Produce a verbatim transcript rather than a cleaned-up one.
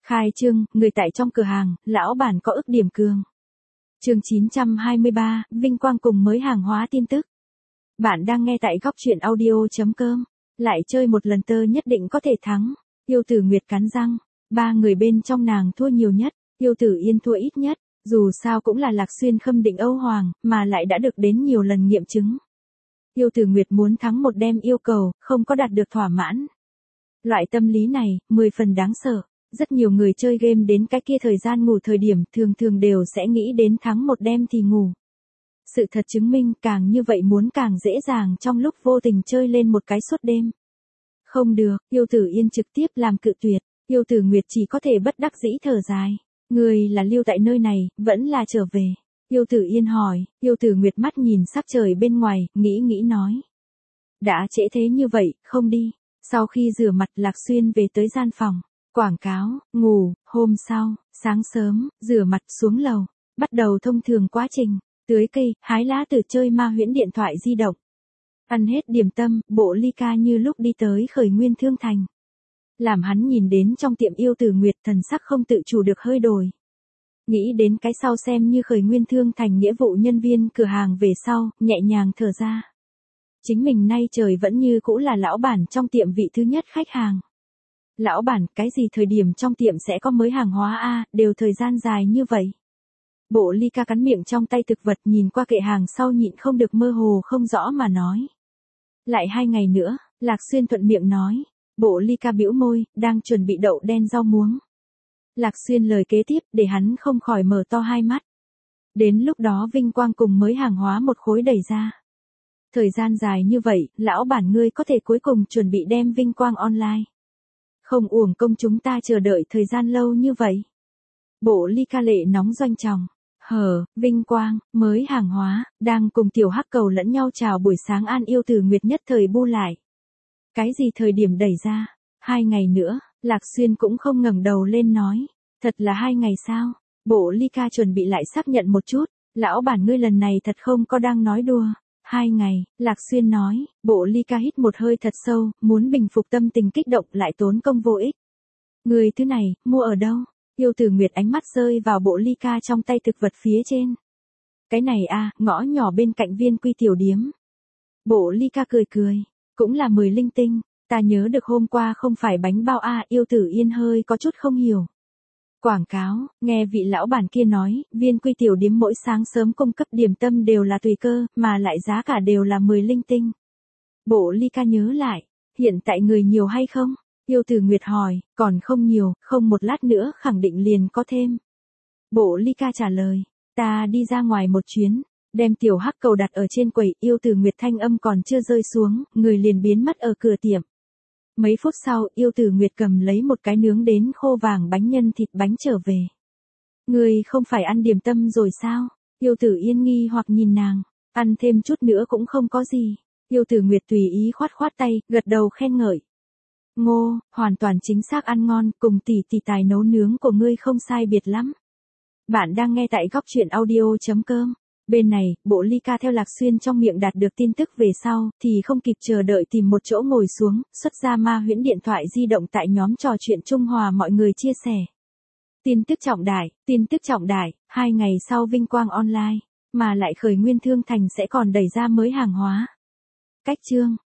Khai trương, người tại trong cửa hàng, lão bản có ức điểm cường. Chương chín trăm hai mươi ba, vinh quang cùng mới hàng hóa tin tức. Bạn đang nghe tại góc truyện audio chấm com. Lại chơi một lần tơ nhất định có thể thắng. Yêu Tử Nguyệt cắn răng, ba người bên trong nàng thua nhiều nhất, Yêu Tử Yên thua ít nhất, dù sao cũng là Lạc Xuyên khâm định Âu Hoàng, mà lại đã được đến nhiều lần nghiệm chứng. Yêu Tử Nguyệt muốn thắng một đêm yêu cầu, không có đạt được thỏa mãn. Loại tâm lý này, mười phần đáng sợ. Rất nhiều người chơi game đến cái kia thời gian ngủ thời điểm thường thường đều sẽ nghĩ đến thắng một đêm thì ngủ. Sự thật chứng minh càng như vậy muốn càng dễ dàng trong lúc vô tình chơi lên một cái suốt đêm. Không được, Yêu Tử Yên trực tiếp làm cự tuyệt, Yêu Tử Nguyệt chỉ có thể bất đắc dĩ thở dài. Người là lưu tại nơi này, vẫn là trở về. Yêu Tử Yên hỏi, Yêu Tử Nguyệt mắt nhìn sắc trời bên ngoài, nghĩ nghĩ nói. Đã trễ thế như vậy, không đi. Sau khi rửa mặt Lạc Xuyên về tới gian phòng. Quảng cáo, ngủ, hôm sau, sáng sớm, rửa mặt xuống lầu, bắt đầu thông thường quá trình, tưới cây, hái lá từ chơi ma huyễn điện thoại di động. Ăn hết điểm tâm, Bộ Ly Ca như lúc đi tới Khởi Nguyên Thương Thành. Làm hắn nhìn đến trong tiệm Yêu Tử Nguyệt thần sắc không tự chủ được hơi đổi. Nghĩ đến cái sau xem như Khởi Nguyên Thương Thành nghĩa vụ nhân viên cửa hàng về sau, nhẹ nhàng thở ra. Chính mình nay trời vẫn như cũ là lão bản trong tiệm vị thứ nhất khách hàng. Lão bản, cái gì thời điểm trong tiệm sẽ có mới hàng hóa a, à, đều thời gian dài như vậy. Bộ Ly Ca cắn miệng trong tay thực vật nhìn qua kệ hàng sau nhịn không được mơ hồ không rõ mà nói. Lại hai ngày nữa, Lạc Xuyên thuận miệng nói. Bộ Ly Ca bĩu môi, đang chuẩn bị đậu đen rau muống. Lạc Xuyên lời kế tiếp để hắn không khỏi mở to hai mắt. Đến lúc đó vinh quang cùng mới hàng hóa một khối đẩy ra. Thời gian dài như vậy, lão bản ngươi có thể cuối cùng chuẩn bị đem vinh quang online. Không uổng công chúng ta chờ đợi thời gian lâu như vậy. Bộ Ly Ca lệ nóng doanh tròng. Hờ, vinh quang, mới hàng hóa, đang cùng tiểu hắc cầu lẫn nhau chào buổi sáng an Yêu Tử Nguyệt nhất thời bu lại. Cái gì thời điểm đẩy ra? Hai ngày nữa, Lạc Xuyên cũng không ngẩng đầu lên nói. Thật là hai ngày sao? Bộ Ly Ca chuẩn bị lại xác nhận một chút. Lão bản ngươi lần này thật không có đang nói đùa. Hai ngày, Lạc Xuyên nói, Bộ Ly Ca hít một hơi thật sâu, muốn bình phục tâm tình kích động lại tốn công vô ích. Người thứ này, mua ở đâu? Yêu Tử Nguyệt ánh mắt rơi vào Bộ Ly Ca trong tay thực vật phía trên. Cái này a, ngõ nhỏ bên cạnh Viên Quy tiểu điếm. Bộ Ly Ca cười cười, cũng là mười linh tinh, ta nhớ được hôm qua không phải bánh bao a, à, Yêu Tử Yên hơi có chút không hiểu. Quảng cáo, nghe vị lão bản kia nói, Viên Quy tiểu điếm mỗi sáng sớm cung cấp điểm tâm đều là tùy cơ, mà lại giá cả đều là mười linh tinh. Bộ Ly Ca nhớ lại, hiện tại người nhiều hay không? Yêu Tử Nguyệt hỏi, còn không nhiều, không một lát nữa khẳng định liền có thêm. Bộ Ly Ca trả lời, ta đi ra ngoài một chuyến, đem tiểu hắc cầu đặt ở trên quầy, Yêu Tử Nguyệt thanh âm còn chưa rơi xuống, người liền biến mất ở cửa tiệm. Mấy phút sau, Yêu Tử Nguyệt cầm lấy một cái nướng đến khô vàng bánh nhân thịt bánh trở về. Người không phải ăn điểm tâm rồi sao? Yêu Tử Yên nghi hoặc nhìn nàng, ăn thêm chút nữa cũng không có gì. Yêu Tử Nguyệt tùy ý khoát khoát tay, gật đầu khen ngợi. Ngô, hoàn toàn chính xác ăn ngon, cùng tỷ tỷ tài nấu nướng của ngươi không sai biệt lắm. Bạn đang nghe tại góc truyện audio chấm com. Bên này, Bộ Ly Ca theo Lạc Xuyên trong miệng đạt được tin tức về sau, thì không kịp chờ đợi tìm một chỗ ngồi xuống, xuất ra ma huyễn điện thoại di động tại nhóm trò chuyện Trung Hòa mọi người chia sẻ. Tin tức trọng đại, tin tức trọng đại, hai ngày sau vinh quang online, mà lại Khởi Nguyên Thương Thành sẽ còn đẩy ra mới hàng hóa. Cách chương.